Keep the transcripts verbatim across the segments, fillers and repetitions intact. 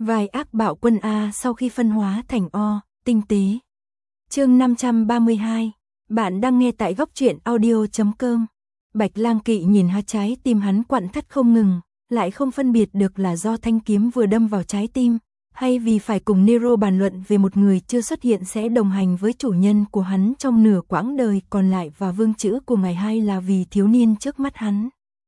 Vài ác bạo quân A sau khi phân hóa thành O, tinh tế. Chương năm trăm ba mươi hai, bạn đang nghe tại góc truyện audio chấm com. Bạch Lang Kỵ nhìn ha trái tim hắn quặn thắt không ngừng, lại không phân biệt được là do thanh kiếm vừa đâm vào trái tim, hay vì phải cùng Nero bàn luận về một người chưa xuất hiện sẽ đồng hành với chủ nhân của hắn trong nửa quãng đời còn lại, và vương chữ của ngày hai là vì thiếu niên trước mắt hắn.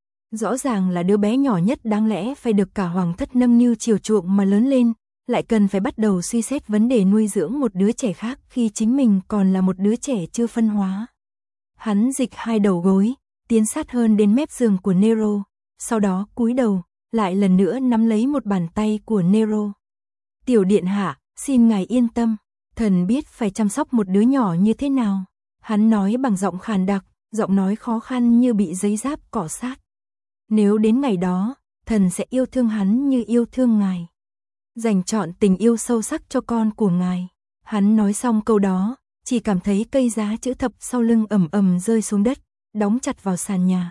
Rõ ràng là đứa bé nhỏ nhất đáng lẽ phải được cả hoàng thất nâng niu chiều chuộng mà lớn lên, lại cần phải bắt đầu suy xét vấn đề nuôi dưỡng một đứa trẻ khác khi chính mình còn là một đứa trẻ chưa phân hóa. Hắn dịch hai đầu gối, tiến sát hơn đến mép giường của Nero, sau đó cúi đầu, lại lần nữa nắm lấy một bàn tay của Nero. Tiểu điện hạ, xin ngài yên tâm, thần biết phải chăm sóc một đứa nhỏ như thế nào. Hắn nói bằng giọng khàn đặc, giọng nói khó khăn như bị giấy giáp cọ sát. Nếu đến ngày đó, thần sẽ yêu thương hắn như yêu thương ngài, dành trọn tình yêu sâu sắc cho con của ngài. Hắn nói xong câu đó, chỉ cảm thấy cây giá chữ thập sau lưng ầm ầm rơi xuống đất, đóng chặt vào sàn nhà.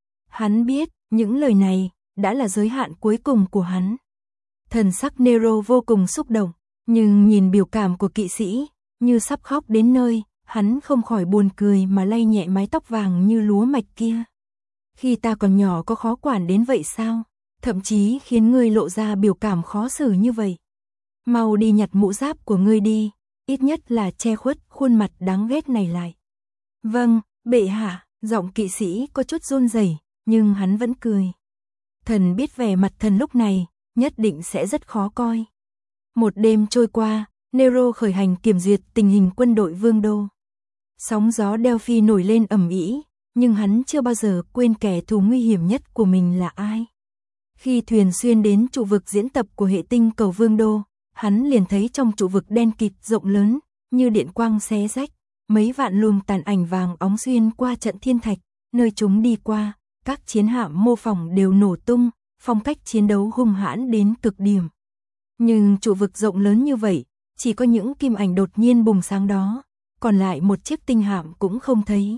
Hắn biết, những lời này đã là giới hạn cuối cùng của hắn. Thần sắc Nero vô cùng xúc động, nhưng nhìn biểu cảm của kỵ sĩ, như sắp khóc đến nơi, hắn không khỏi buồn cười mà lay nhẹ mái tóc vàng như lúa mạch kia. Khi ta còn nhỏ có khó quản đến vậy sao? Thậm chí khiến ngươi lộ ra biểu cảm khó xử như vậy. Mau đi nhặt mũ giáp của ngươi đi, ít nhất là che khuất khuôn mặt đáng ghét này lại. Vâng, bệ hạ. Giọng kỵ sĩ có chút run rẩy, nhưng hắn vẫn cười. Thần biết vẻ mặt thần lúc này nhất định sẽ rất khó coi. Một đêm trôi qua, Nero khởi hành kiểm duyệt tình hình quân đội vương đô. Sóng gió Delphi nổi lên ầm ĩ, nhưng hắn chưa bao giờ quên kẻ thù nguy hiểm nhất của mình là ai. Khi thuyền xuyên đến trụ vực diễn tập của hệ tinh cầu vương đô, hắn liền thấy trong trụ vực đen kịt rộng lớn, như điện quang xé rách, mấy vạn luồng tàn ảnh vàng óng xuyên qua trận thiên thạch, nơi chúng đi qua, các chiến hạm mô phỏng đều nổ tung, phong cách chiến đấu hung hãn đến cực điểm. Nhưng trụ vực rộng lớn như vậy, chỉ có những kim ảnh đột nhiên bùng sáng đó, còn lại một chiếc tinh hạm cũng không thấy.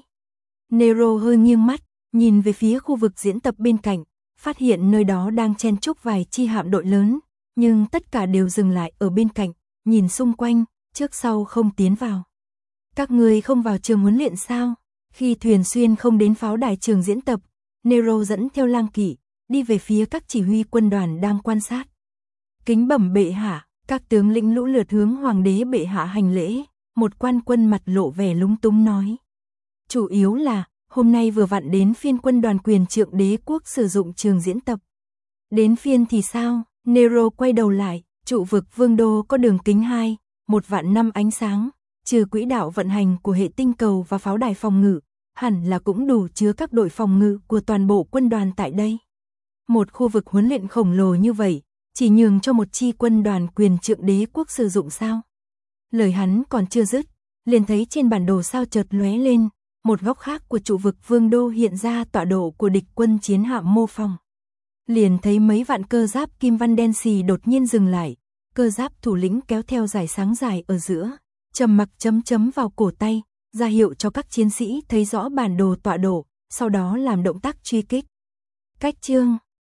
Nero hơi nghiêng mắt, nhìn về phía khu vực diễn tập bên cạnh, phát hiện nơi đó đang chen chúc vài chi hạm đội lớn, nhưng tất cả đều dừng lại ở bên cạnh, nhìn xung quanh, trước sau không tiến vào. Các người không vào trường huấn luyện sao? Khi thuyền xuyên không đến pháo đài trường diễn tập, Nero dẫn theo Lang Kỵ, đi về phía các chỉ huy quân đoàn đang quan sát. Kính bẩm bệ hạ, các tướng lĩnh lũ lượt hướng hoàng đế bệ hạ hành lễ, một quan quân mặt lộ vẻ lúng túng nói. Chủ yếu là, hôm nay vừa vặn đến phiên quân đoàn quyền trượng đế quốc sử dụng trường diễn tập. Đến phiên thì sao? Nero quay đầu lại, trụ vực vương đô có đường kính hai, một vạn năm ánh sáng, trừ quỹ đạo vận hành của hệ tinh cầu và pháo đài phòng ngự, hẳn là cũng đủ chứa các đội phòng ngự của toàn bộ quân đoàn tại đây. Một khu vực huấn luyện khổng lồ như vậy, chỉ nhường cho một chi quân đoàn quyền trượng đế quốc sử dụng sao? Lời hắn còn chưa dứt, liền thấy trên bản đồ sao chợt lóe lên, một góc khác của trụ vực vương đô hiện ra tọa độ của địch quân chiến hạm mô phỏng. Liền thấy mấy vạn cơ giáp kim văn đen xì đột nhiên dừng lại, cơ giáp thủ lĩnh kéo theo dải sáng dài ở giữa, trầm mặc chấm chấm vào cổ tay, ra hiệu cho các chiến sĩ thấy rõ bản đồ tọa độ, sau đó làm động tác truy kích. Cách chương